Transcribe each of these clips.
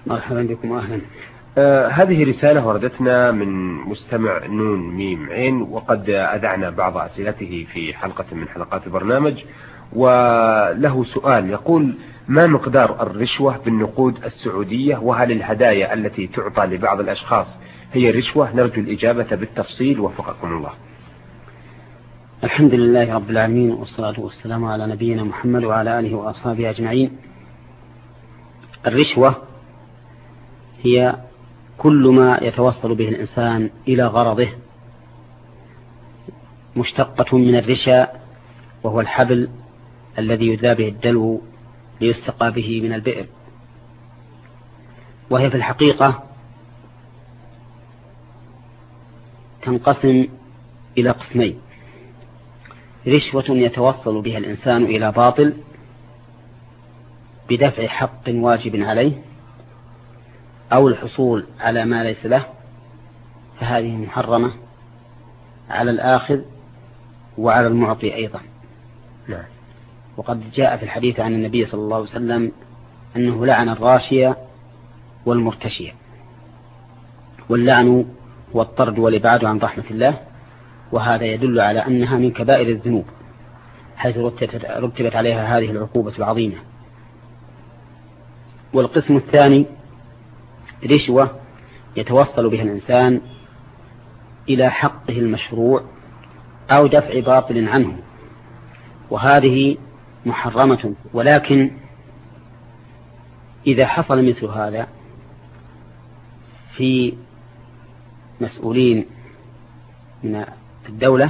مرحبا بكم أهلا. هذه رسالة وردتنا من مستمع نون ميم عين، وقد أذعنا بعض أسئلته في حلقة من حلقات البرنامج، وله سؤال يقول: ما مقدار الرشوة بالنقود السعودية؟ وهل الهدايا التي تعطى لبعض الأشخاص هي رشوة؟ نرجو الإجابة بالتفصيل وفقكم الله. الحمد لله رب العالمين، والصلاة والسلام على نبينا محمد وعلى آله وأصحابه أجمعين. الرشوة هي كل ما يتوصل به الإنسان إلى غرضه، مشتقة من الرشا، وهو الحبل الذي يذاب به الدلو ليستقى به من البئر. وهي في الحقيقة تنقسم إلى قسمين: رشوة يتوصل بها الإنسان إلى باطل بدفع حق واجب عليه أو الحصول على ما ليس له، فهذه محرمة على الآخذ وعلى المعطي أيضا. وقد جاء في الحديث عن النبي صلى الله عليه وسلم أنه لعن الراشية والمرتشية، واللعن هو الطرد والإبعاد عن رحمة الله، وهذا يدل على أنها من كبائر الذنوب، حيث رتبت عليها هذه العقوبة العظيمة. والقسم الثاني رشوة يتوصل بها الإنسان إلى حقه المشروع أو دفع باطل عنه، وهذه محرمة. ولكن إذا حصل مثل هذا في مسؤولين من الدولة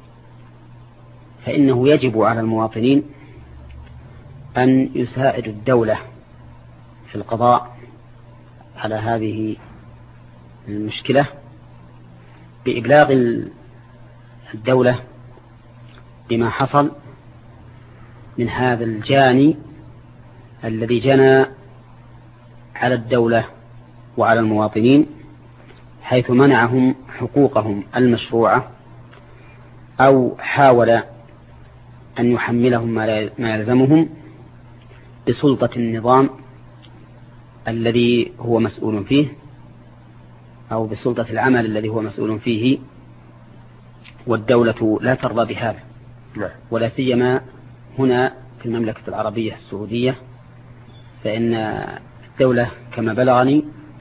فإنه يجب على المواطنين أن يساعدوا الدولة في القضاء على هذه المشكلة بإبلاغ الدولة بما حصل من هذا الجاني الذي جنى على الدولة وعلى المواطنين، حيث منعهم حقوقهم المشروعة أو حاول أن يحملهم ما يلزمهم بسلطة النظام الذي هو مسؤول فيه، أو بسلطة العمل الذي هو مسؤول فيه، والدولة لا ترضى بهذا. ولا سيما هنا في المملكة العربية السعودية، فإن الدولة كما بلغني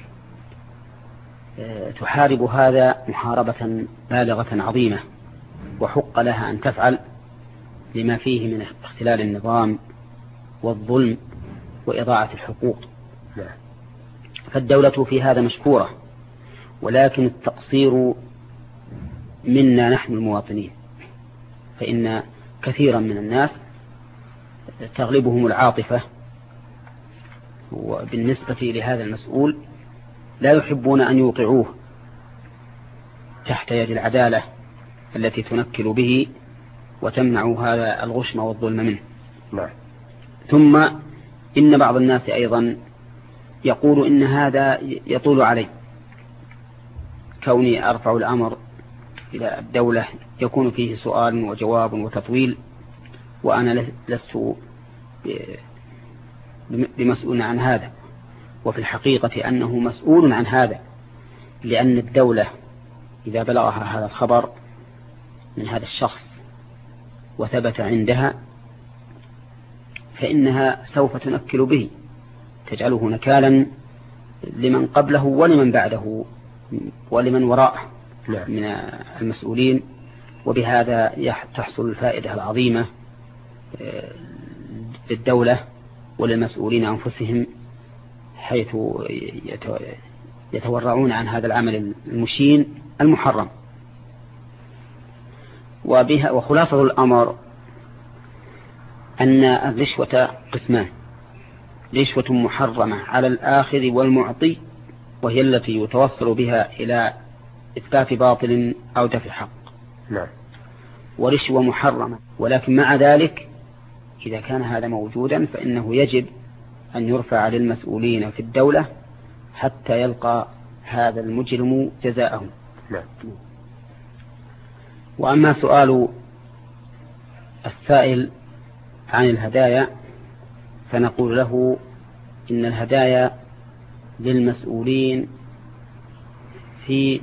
تحارب هذا محاربة بالغة عظيمة، وحق لها أن تفعل لما فيه من اختلال النظام والظلم وإضاعة الحقوق. فالدولة في هذا مشكورة، ولكن التقصير منا نحن المواطنين، فإن كثيرا من الناس تغلبهم العاطفة، وبالنسبة لهذا المسؤول لا يحبون أن يوقعوه تحت يد العدالة التي تنكل به وتمنع هذا الغشم والظلم منه. ثم إن بعض الناس أيضا يقول إن هذا يطول علي، كوني أرفع الأمر إلى الدولة يكون فيه سؤال وجواب وتطويل، وأنا لست بمسؤول عن هذا. وفي الحقيقة أنه مسؤول عن هذا، لأن الدولة إذا بلغها هذا الخبر من هذا الشخص وثبت عندها فإنها سوف تنكل به، تجعله نكالا لمن قبله ولمن بعده ولمن وراءه من المسؤولين، وبهذا تحصل الفائدة العظيمة للدولة وللمسؤولين أنفسهم، حيث يتورعون عن هذا العمل المشين المحرم. وخلاصة الأمر أن الرشوة قسمان: رشوة محرمة على الآخذ والمعطي، وهي التي يتوصل بها إلى إثبات باطل أو دفع حق. ورشوة محرمة، ولكن مع ذلك إذا كان هذا موجودا فإنه يجب أن يرفع للمسؤولين في الدولة حتى يلقى هذا المجرم جزاءه. وأما سؤال السائل عن الهدايا فنقول له إن الهدايا للمسؤولين في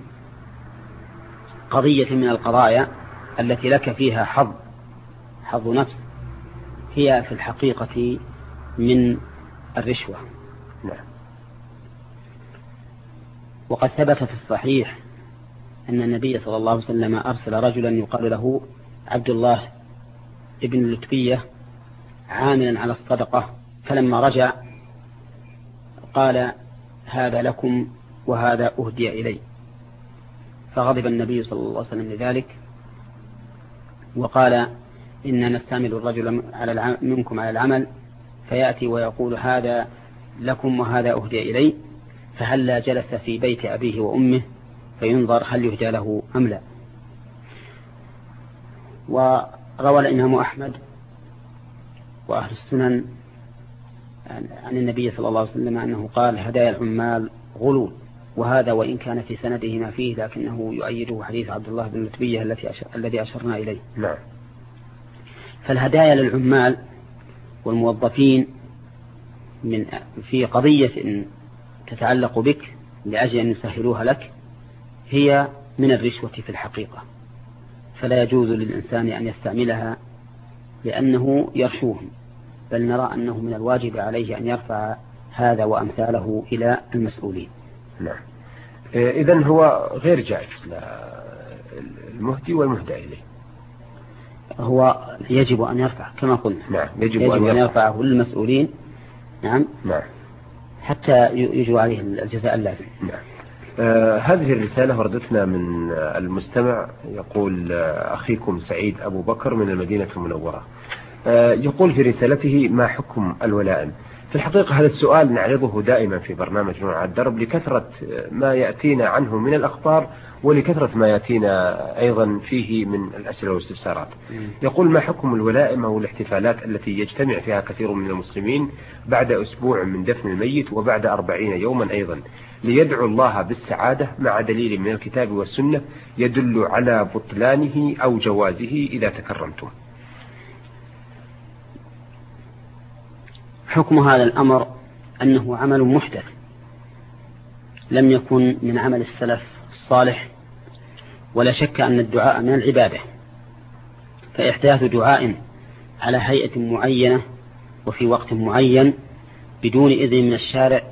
قضية من القضايا التي لك فيها حظ نفس هي في الحقيقة من الرشوة. نعم. وقد ثبت في الصحيح أن النبي صلى الله عليه وسلم أرسل رجلا يقال له عبد الله ابن اللتبية عاملا على الصدقة، فلما رجع قال هذا لكم وهذا أهدي إلي، فغضب النبي صلى الله عليه وسلم لذلك وقال إن نستعمل الرجل منكم على العمل فيأتي ويقول هذا لكم وهذا أهدي إلي، فهلا جلس في بيت أبيه وأمه فينظر هل يهدى له أم لا. وروى الإمام أحمد وأهل السنن عن النبي صلى الله عليه وسلم أنه قال هدايا العمال غلول، وهذا وإن كان في سنده ما فيه لكنه يؤيده حديث عبد الله بن لتبية الذي أشرنا إليه. نعم. فالهدايا للعمال والموظفين في قضية تتعلق بك لأجل أن يسهلوها لك هي من الرشوة في الحقيقة، فلا يجوز للإنسان أن يستعملها لأنه يرشوهم، بل نرى أنه من الواجب عليه أن يرفع هذا وأمثاله إلى المسؤولين. نعم. إذن هو غير جائز للمهدي والمهدى إليه، هو يجب أن يرفع كما قلنا. نعم. يجب أن يرفعه للمسؤولين. نعم. نعم. حتى يجرى عليه الجزاء اللازم. نعم. هذه الرسالة وردتنا من المستمع يقول أخيكم سعيد أبو بكر من المدينة المنورة، يقول في رسالته ما حكم الولائم؟ في الحقيقة هذا السؤال نعرضه دائما في برنامج نور على الدرب لكثرة ما يأتينا عنه من الأخبار ولكثرة ما يأتينا أيضا فيه من الأسئلة والاستفسارات. يقول ما حكم الولائم أو الاحتفالات التي يجتمع فيها كثير من المسلمين بعد أسبوع من دفن الميت وبعد 40 يوما أيضا ليدعو الله بالسعادة مع دليل من الكتاب والسنة يدل على بطلانه أو جوازه إذا تكرمتم؟ حكم هذا الأمر أنه عمل محدث لم يكن من عمل السلف الصالح، ولا شك أن الدعاء من العبادة، فإحداث دعاء على هيئة معينة وفي وقت معين بدون إذن من الشارع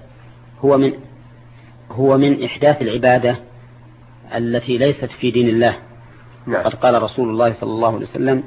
هو من إحداث العبادة التي ليست في دين الله. قد قال رسول الله صلى الله عليه وسلم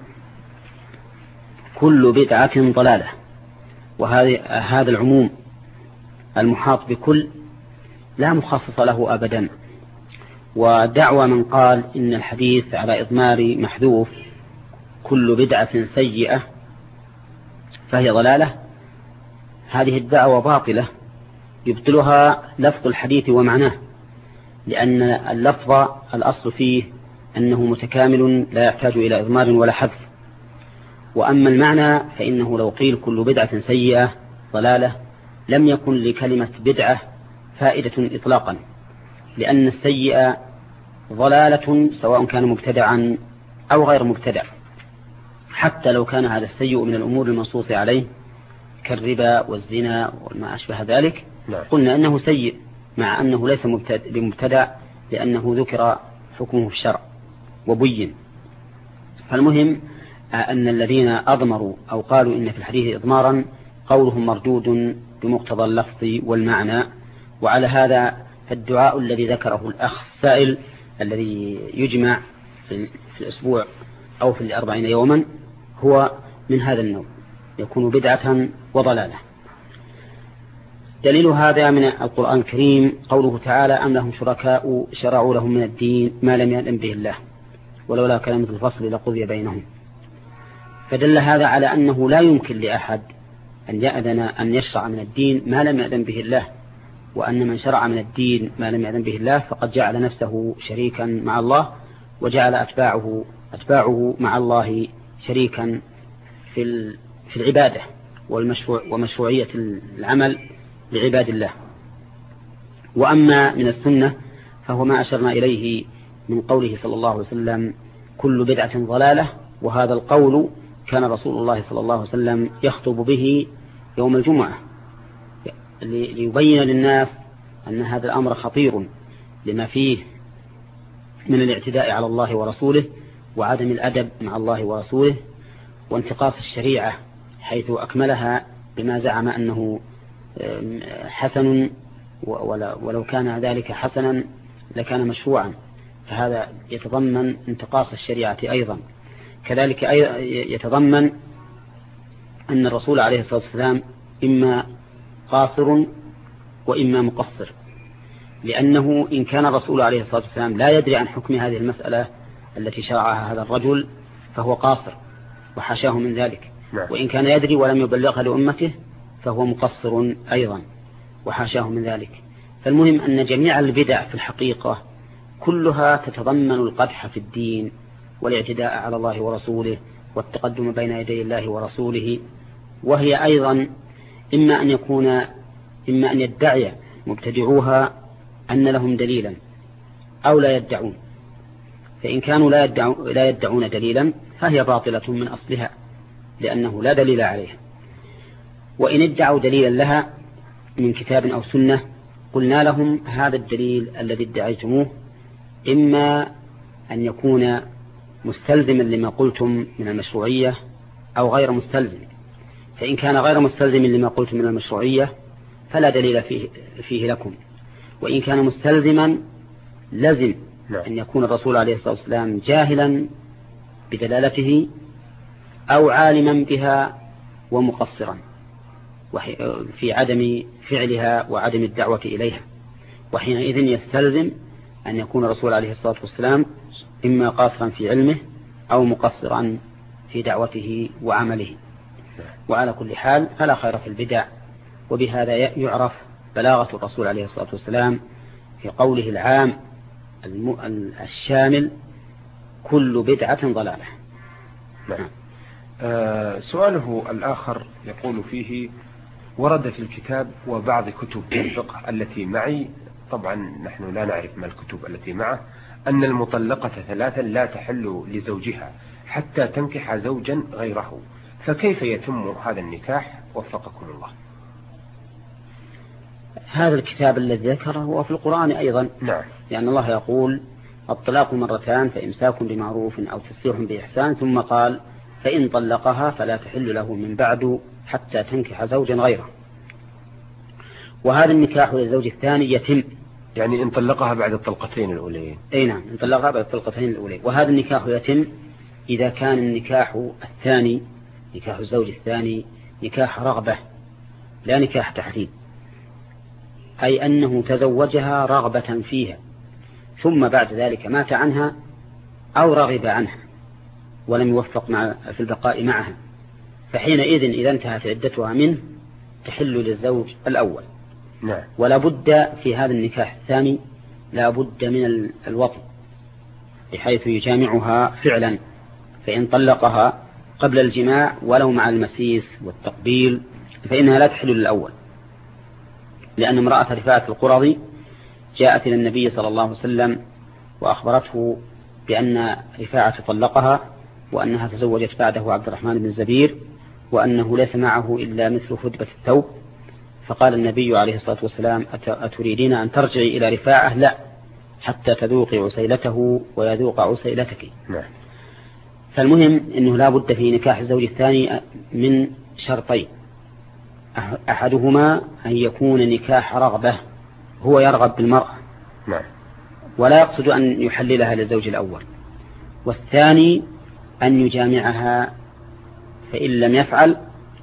كل بدعة ضلالة، وهذا العموم المحاط بكل لا مخصص له أبدا. ودعوى من قال إن الحديث على إضمار محذوف كل بدعة سيئة فهي ضلالة، هذه الدعوة باطلة يبطلها لفظ الحديث ومعناه، لأن اللفظ الأصل فيه أنه متكامل لا يحتاج إلى إضمار ولا حذف. وأما المعنى فإنه لو قيل كل بدعة سيئة ضلالة لم يكن لكلمة بدعة فائدة إطلاقا، لأن السيئة ضلالة سواء كان مبتدعا أو غير مبتدع، حتى لو كان هذا السيء من الأمور المنصوص عليه كالربا والزنا وما أشبه ذلك قلنا أنه سيء مع أنه ليس بمبتدع لأنه ذكر حكمه في الشرع وبين. فالمهم أن الذين أضمروا أو قالوا إن في الحديث إضمارا قولهم مردود بمقتضى اللفظ والمعنى. وعلى هذا فالدعاء الذي ذكره الأخ السائل الذي يجمع في الأسبوع أو في 40 يوما هو من هذا النوع، يكون بدعة وضلالة. دليل هذا من القرآن الكريم قوله تعالى أم لهم شركاء شرعوا لهم من الدين ما لم يأذن به الله ولولا كلمة الفصل لقضي بينهم. فدل هذا على أنه لا يمكن لأحد أن يأذن أن يشرع من الدين ما لم يأذن به الله، وأن من شرع من الدين ما لم يأذن به الله فقد جعل نفسه شريكا مع الله وجعل أتباعه مع الله شريكا في العبادة ومشروعية العمل لعباد الله. وأما من السنة فهو ما أشرنا إليه من قوله صلى الله عليه وسلم كل بدعة ضلالة، وهذا القول كان رسول الله صلى الله عليه وسلم يخطب به يوم الجمعة ليبين للناس أن هذا الأمر خطير لما فيه من الاعتداء على الله ورسوله وعدم الأدب مع الله ورسوله وانتقاص الشريعة حيث أكملها بما زعم أنه حسن، ولو كان ذلك حسنا لكان مشروعا، فهذا يتضمن انتقاص الشريعة أيضا. كذلك يتضمن أن الرسول عليه الصلاة والسلام إما قاصر وإما مقصر، لأنه إن كان الرسول عليه الصلاة والسلام لا يدري عن حكم هذه المسألة التي شرعها هذا الرجل فهو قاصر وحاشاه من ذلك، وإن كان يدري ولم يبلغها لأمته فهو مقصر أيضا وحاشاه من ذلك. فالمهم أن جميع البدع في الحقيقة كلها تتضمن القدح في الدين والاعتداء على الله ورسوله والتقدم بين يدي الله ورسوله، وهي أيضا إما أن يدعي مبتدعوها أن لهم دليلا أو لا يدعون، فإن كانوا لا يدعون دليلا فهي باطلة من أصلها لأنه لا دليل عليها، وإن ادعوا دليلا لها من كتاب أو سنة قلنا لهم هذا الدليل الذي ادعيتموه إما أن يكون مستلزما لما قلتم من المشروعية أو غير مستلزم، فإن كان غير مستلزم لما قلتم من المشروعية فلا دليل فيه لكم، وإن كان مستلزما لازم أن يكون الرسول عليه الصلاة والسلام جاهلا بدلالته أو عالما بها ومقصرا في عدم فعلها وعدم الدعوة إليها، وحينئذ يستلزم أن يكون الرسول عليه الصلاة والسلام إما قاصرا في علمه أو مقصرا في دعوته وعمله. وعلى كل حال فلا خير في البدع، وبهذا يعرف بلاغة الرسول عليه الصلاة والسلام في قوله العام الشامل كل بدعة ضلالة. نعم. سؤاله الآخر يقول فيه: ورد في الكتاب وبعض كتب الفقه التي معي، طبعا نحن لا نعرف ما الكتب التي معه، أن المطلقة 3 لا تحل لزوجها حتى تنكح زوجا غيره، فكيف يتم هذا النكاح وفقكم الله؟ هذا الكتاب الذي ذكره هو في القرآن أيضا. نعم. لأن الله يقول الطلاق 2 فإمساك بمعروف أو تسريح بإحسان، ثم قال فإن طلقها فلا تحل له من بعد حتى تنكح زوجا غيره. وهذا النكاح للزوج الثاني يتم، يعني إن طلقها بعد الطلقتين الأولين. أي نعم، إن طلقها بعد الطلقتين الأولين. وهذا النكاح يتم إذا كان النكاح الثاني، نكاح الزوج الثاني، نكاح رغبة لا نكاح تحديد، أي أنه تزوجها رغبة فيها ثم بعد ذلك مات عنها أو رغب عنها ولم يوفق في البقاء معها، فحينئذ إذا انتهت عدتها منه تحل للزوج الأول. نعم. ولا بد في هذا النكاح الثاني لا بد من الوطء بحيث يجامعها فعلا، فإن طلقها قبل الجماع ولو مع المسيس والتقبيل فإنها لا تحل للأول، لأن امرأة رفاعة القرظي جاءت إلى النبي صلى الله عليه وسلم وأخبرته بأن رفاعة طلقها وأنها تزوجت بعده عبد الرحمن بن الزبير وأنه ليس معه إلا مثل فدبة الثوب، فقال النبي عليه الصلاة والسلام أتريدين أن ترجعي إلى رفاعة؟ لا، حتى تذوقي عسيلته ويذوق عسيلتك. نعم. فالمهم أنه لا بد في نكاح الزوج الثاني من شرطين: أحدهما أن يكون نكاح رغبة، هو يرغب بالمرأة. نعم. ولا يقصد أن يحللها للزوج الأول. والثاني أن يجامعها، فإن لم يفعل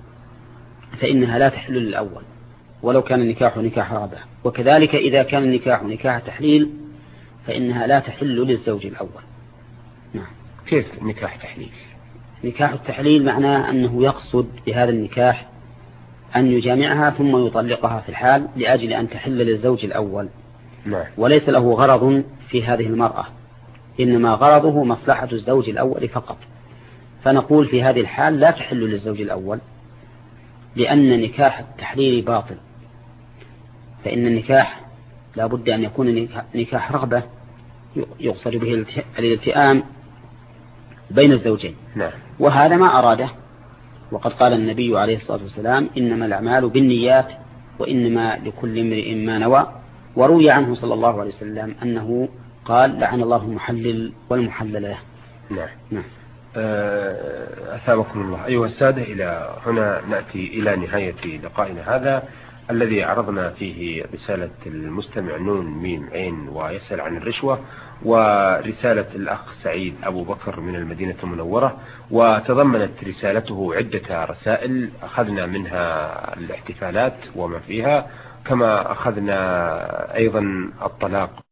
فإنها لا تحل للأول ولو كان النكاح نكاح رغبة. وكذلك إذا كان النكاح نكاح تحليل فإنها لا تحل للزوج الأول. نعم. كيف نكاح تحليل؟ نكاح التحليل معناه أنه يقصد بهذا النكاح أن يجامعها ثم يطلقها في الحال لأجل أن تحل للزوج الأول. نعم. وليس له غرض في هذه المرأة، إنما غرضه مصلحة الزوج الأول فقط. فنقول في هذه الحال لا تحل للزوج الأول، لأن نكاح التحليل باطل، فإن النكاح لا بد أن يكون نكاح رغبة يقصد به الالتئام بين الزوجين. نعم. وهذا ما أراده، وقد قال النبي عليه الصلاة والسلام إنما الأعمال بالنيات وإنما لكل امرئ ما نوى، وروي عنه صلى الله عليه وسلم أنه قال لعن الله المحلل والمحلل له. نعم. أثابكم الله. أيها السادة، إلى هنا نأتي إلى نهاية لقائنا هذا الذي عرضنا فيه رسالة المستمع نون ميم عين ويسأل عن الرشوة، ورسالة الأخ سعيد أبو بكر من المدينة المنورة، وتضمنت رسالته عدة رسائل أخذنا منها الاحتفالات وما فيها، كما أخذنا أيضا الطلاق